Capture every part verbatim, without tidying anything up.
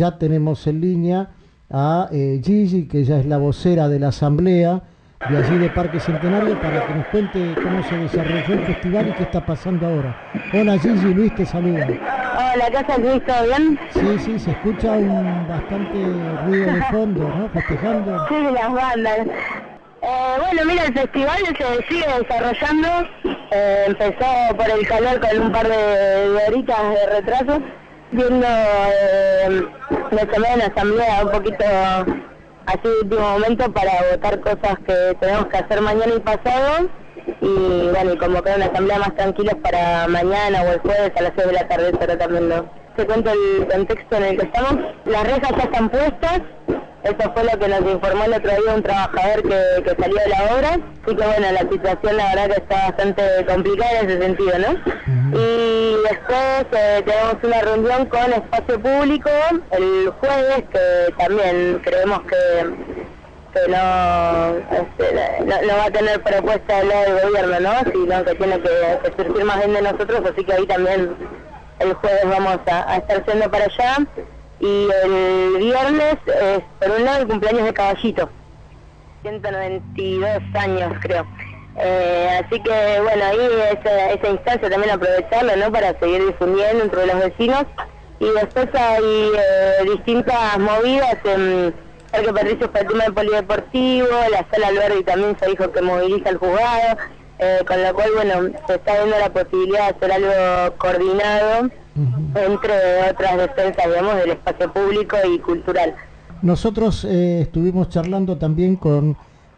Ya tenemos en línea a eh, Gigi, que ella es la vocera de la asamblea de allí de Parque Centenario, para que nos cuente cómo se desarrolló el festival y qué está pasando ahora. Hola Gigi, Luis te saluda. Hola, ¿qué haces, Luis? ¿Todo bien? Sí, sí, se escucha un bastante ruido de fondo, ¿no? Festejando. Sí, las bandas. Eh, bueno, mira, el festival se sigue desarrollando. Eh, empezó por el calor con un par de, de horitas de retraso, viendo eh, me tomé en asamblea un poquito así de último momento para votar cosas que tenemos que hacer mañana y pasado, y bueno, y convocar una asamblea más tranquila para mañana o el jueves a las seis de la tarde, pero también no. Te cuento el contexto en el que estamos. Las rejas ya están puestas. Eso fue lo que nos informó el otro día un trabajador que, que salió de la obra. Así que bueno, la situación la verdad que está bastante complicada en ese sentido, ¿no? Uh-huh. Y después eh, tenemos una reunión con Espacio Público el jueves, que también creemos que, que no, este, no, no va a tener propuesta del lado del gobierno, ¿no? Sino que tiene que, que surgir más bien de nosotros, así que ahí también el jueves vamos a, a estar yendo para allá. Y el viernes es, por un lado, el cumpleaños de Caballito, ciento noventa y dos años creo. Eh, así que bueno, ahí esa, esa instancia también aprovecharlo, ¿no? Para seguir difundiendo entre los vecinos. Y después hay eh, distintas movidas en Parque Patricio para el tema del polideportivo, la sala Alberdi también se dijo que moviliza el juzgado, eh, con lo cual bueno, se está viendo la posibilidad de hacer algo coordinado, uh-huh, entre otras defensas, digamos, del espacio público y cultural. Nosotros eh, estuvimos charlando también con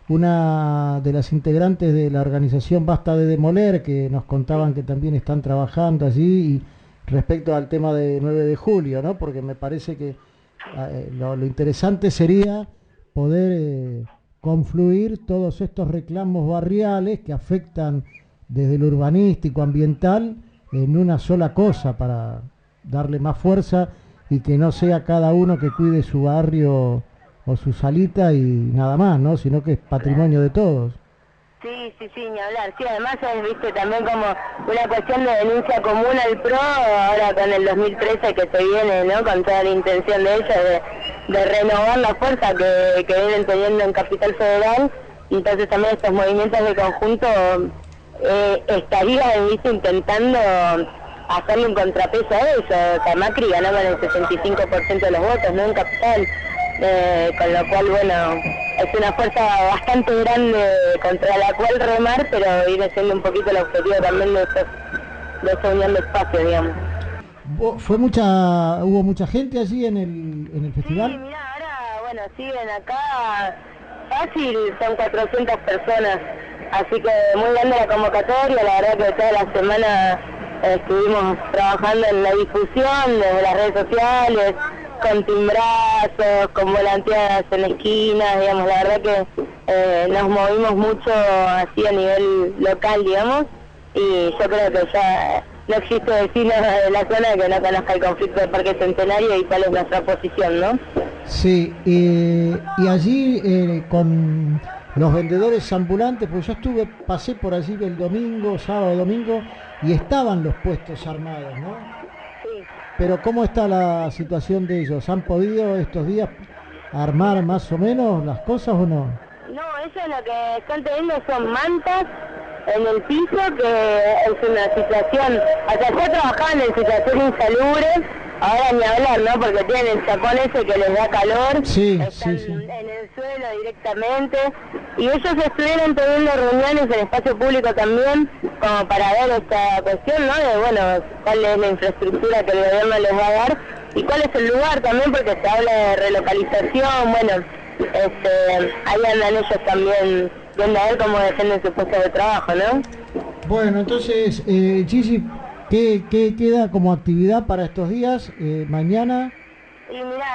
una de las integrantes de la organización Basta de Demoler, que nos contaban que también están trabajando allí, y respecto al tema de nueve de julio, ¿no? Porque me parece que eh, lo, lo interesante sería poder eh, confluir todos estos reclamos barriales que afectan desde lo urbanístico, ambiental, en una sola cosa, para darle más fuerza y que no sea cada uno que cuide su barrio o su salita y nada más, ¿no? Sino que es patrimonio de todos. Sí, sí, sí, ni hablar. Sí, además es, viste, también como una cuestión de denuncia común al PRO, ahora con el dos mil trece que se viene, ¿no? Con toda la intención de ellos de, de renovar la fuerza que, que vienen teniendo en Capital Federal. Entonces también estos movimientos de conjunto eh, estarían, viste, intentando hacerle un contrapeso a eso. O sea, Macri ganaba el sesenta y cinco por ciento de los votos, ¿no? En Capital. Eh, con lo cual, bueno, es una fuerza bastante grande contra la cual remar, pero viene siendo un poquito el objetivo también de, esos, de esa unión de espacios, digamos. ¿Fue mucha, hubo mucha gente allí en el, en el festival? Sí, mira, ahora, bueno, siguen acá, fácil, son cuatrocientas personas, así que muy grande la convocatoria, la verdad que toda la semana eh, estuvimos trabajando en la difusión desde las redes sociales, con timbrazos, con volanteadas en esquinas, digamos, la verdad que eh, nos movimos mucho así a nivel local, digamos, y yo creo que ya no existe vecino de la zona que no conozca el conflicto del Parque Centenario y cuál es nuestra posición, ¿no? Sí, eh, y allí eh, con los vendedores ambulantes, pues yo estuve, pasé por allí el domingo, sábado, domingo, y estaban los puestos armados, ¿no? Pero ¿cómo está la situación de ellos? ¿Han podido estos días armar más o menos las cosas o no? No, ellos lo que están teniendo son mantas en el piso, que es una situación, o sea, ya trabajaban en situación insalubre, ahora ni hablar, ¿no? Porque tienen el chapón ese que les da calor, sí, están sí, sí. en el suelo directamente, y ellos estuvieron teniendo reuniones en espacio público también, como para ver esta cuestión, ¿no? De, bueno, cuál es la infraestructura que el gobierno les va a dar, y cuál es el lugar también, porque se habla de relocalización, bueno, este, ahí andan ellos también viendo a ver cómo defienden su puesto de trabajo, ¿no? Bueno, entonces, eh, Gigi, ¿qué, qué queda como actividad para estos días, eh, mañana? Y mira,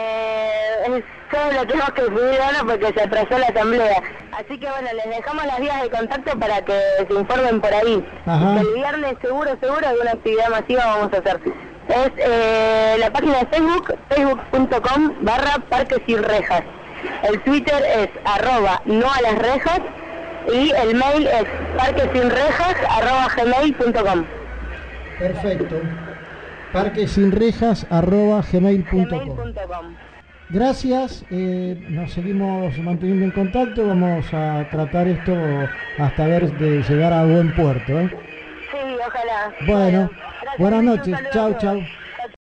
eh, es todo lo que tenemos que subir ahora porque se atrasó la asamblea. Así que bueno, les dejamos las vías de contacto para que se informen por ahí. El viernes seguro, seguro, alguna actividad masiva vamos a hacer. Es eh, la página de Facebook, facebook punto com barra Parque Sin Rejas. El Twitter es arroba no a las rejas y el mail es parquesinrejas arroba gmail punto com. Perfecto. parquesinrejas arroba gmail punto com. gmail punto com. Gracias, eh, nos seguimos manteniendo en contacto, vamos a tratar esto hasta ver de llegar a buen puerto, ¿eh? Sí, ojalá. Bueno, Gracias, buenas un noches, saludo a chau, todos. chau.